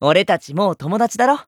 俺たちもう友達だろ。